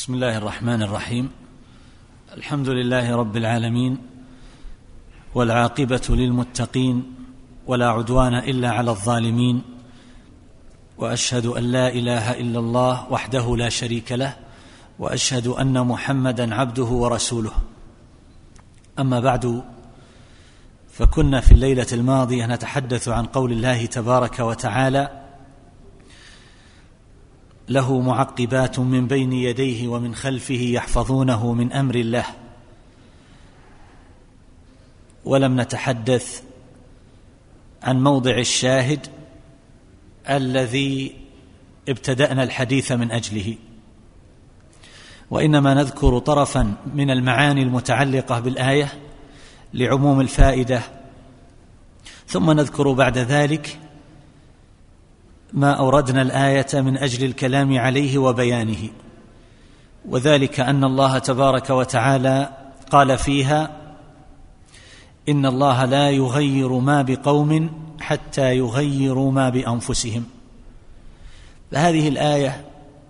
بسم الله الرحمن الرحيم. الحمد لله رب العالمين، والعاقبة للمتقين، ولا عدوان إلا على الظالمين، وأشهد أن لا إله إلا الله وحده لا شريك له، وأشهد أن محمدا عبده ورسوله. أما بعد، فكنا في الليلة الماضية نتحدث عن قول الله تبارك وتعالى: له معقبات من بين يديه ومن خلفه يحفظونه من أمر الله. ولم نتحدث عن موضع الشاهد الذي ابتدأنا الحديث من أجله، وإنما نذكر طرفا من المعاني المتعلقة بالآية لعموم الفائدة، ثم نذكر بعد ذلك ما أوردنا الآية من أجل الكلام عليه وبيانه، وذلك أن الله تبارك وتعالى قال فيها: إن الله لا يغير ما بقوم حتى يغيروا ما بأنفسهم. فهذه الآية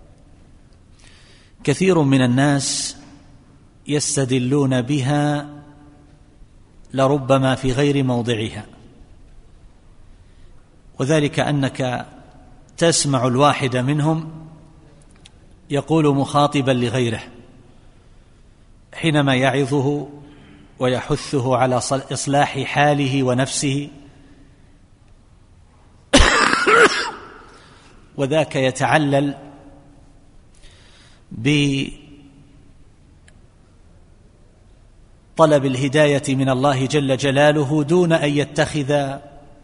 كثير من الناس يستدلون بها لربما في غير موضعها، وذلك أنك تسمع الواحد منهم يقول مخاطبا لغيره حينما يعظه ويحثه على إصلاح حاله ونفسه، وذاك يتعلل بطلب الهداية من الله جل جلاله دون أن يتخذ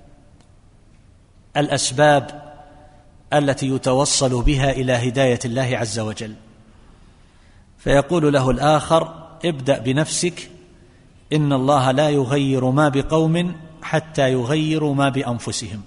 الأسباب التي يتوصل بها إلى هداية الله عز وجل. فيقول له الآخر: ابدأ بنفسك، إن الله لا يغير ما بقوم حتى يغيروا ما بأنفسهم.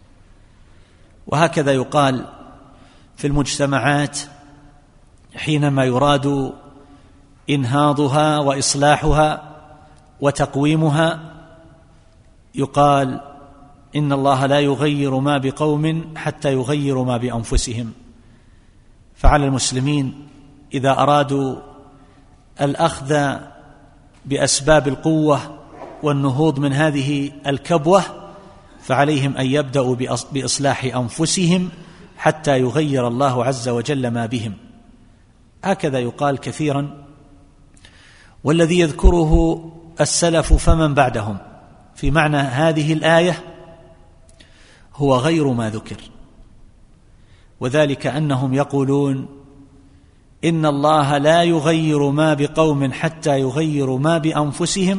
وهكذا يقال في المجتمعات حينما يراد إنهاضها وإصلاحها وتقويمها، يقال: إن الله لا يغير ما بقوم حتى يغيروا ما بأنفسهم. فعلى المسلمين إذا أرادوا الأخذ بأسباب القوة والنهوض من هذه الكبوة، فعليهم أن يبدأوا بإصلاح أنفسهم حتى يغير الله عز وجل ما بهم. هكذا يقال كثيرا، والذي يذكره السلف فمن بعدهم في معنى هذه الآية هو غير ما ذكر، وذلك أنهم يقولون: إن الله لا يغير ما بقوم حتى يغيروا ما بأنفسهم،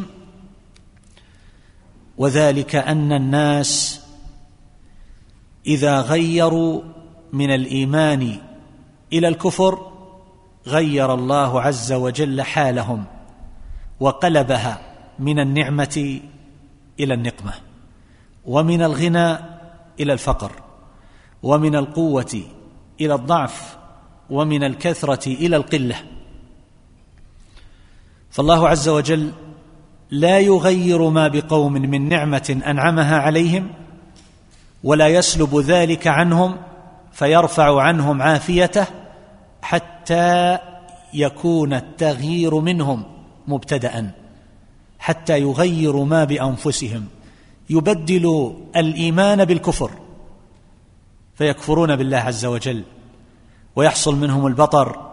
وذلك أن الناس إذا غيروا من الإيمان إلى الكفر غير الله عز وجل حالهم وقلبها من النعمة إلى النقمة، ومن الغنى إلى الفقر، ومن القوة إلى الضعف، ومن الكثرة إلى القلة. فالله عز وجل لا يغير ما بقوم من نعمة أنعمها عليهم ولا يسلب ذلك عنهم فيرفع عنهم عافيته حتى يكون التغيير منهم مبتدأ، حتى يغيروا ما بأنفسهم، يبدلوا الإيمان بالكفر فيكفرون بالله عز وجل، ويحصل منهم البطر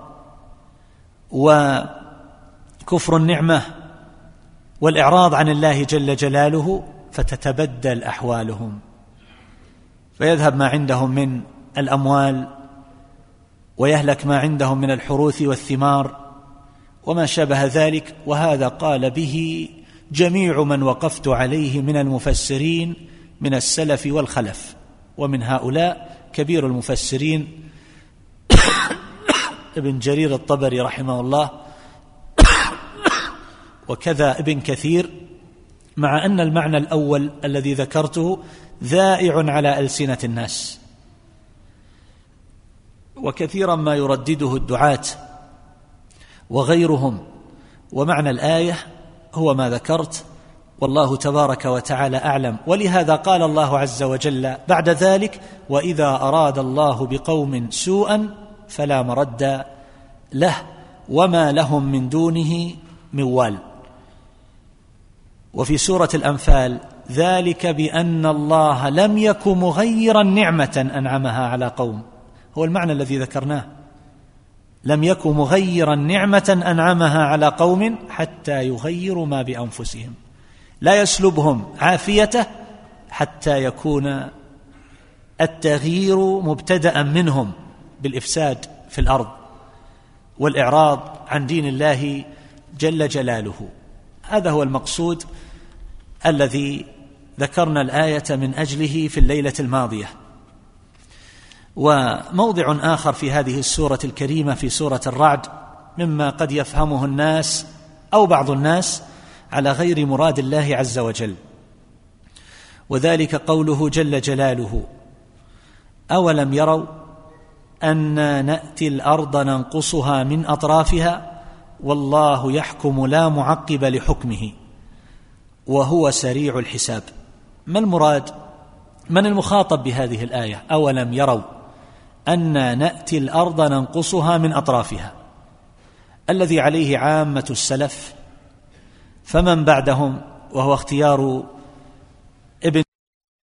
وكفر النعمة والإعراض عن الله جل جلاله، فتتبدل أحوالهم، فيذهب ما عندهم من الأموال، ويهلك ما عندهم من الحروث والثمار وما شابه ذلك. وهذا قال به جميع من وقفت عليه من المفسرين من السلف والخلف، ومن هؤلاء كبير المفسرين ابن جرير الطبري رحمه الله، وكذا ابن كثير، مع أن المعنى الأول الذي ذكرته ذائع على ألسنة الناس، وكثيرا ما يردده الدعاة وغيرهم. ومعنى الآية هو ما ذكرت، والله تبارك وتعالى أعلم. ولهذا قال الله عز وجل بعد ذلك: وإذا أراد الله بقوم سوءا فلا مرد له وما لهم من دونه من وال. وفي سورة الأنفال: ذلك بأن الله لم يك مغيرا نعمة أنعمها على قوم، هو المعنى الذي ذكرناه، لم يك مغيرا نعمة أنعمها على قوم حتى يغيروا ما بأنفسهم، لا يسلبهم عافيته حتى يكون التغيير مبتدأ منهم بالإفساد في الأرض والإعراض عن دين الله جل جلاله. هذا هو المقصود الذي ذكرنا الآية من أجله في الليلة الماضية. وموضع آخر في هذه السورة الكريمة في سورة الرعد مما قد يفهمه الناس أو بعض الناس على غير مراد الله عز وجل، وذلك قوله جل جلاله: أولم يروا أنا نأتي الأرض ننقصها من أطرافها والله يحكم لا معقب لحكمه وهو سريع الحساب. ما المراد؟ من المخاطب بهذه الآية؟ أولم يروا أنا نأتي الأرض ننقصها من أطرافها، الذي عليه عامة السلف، فمن بعدهم وهو اختيار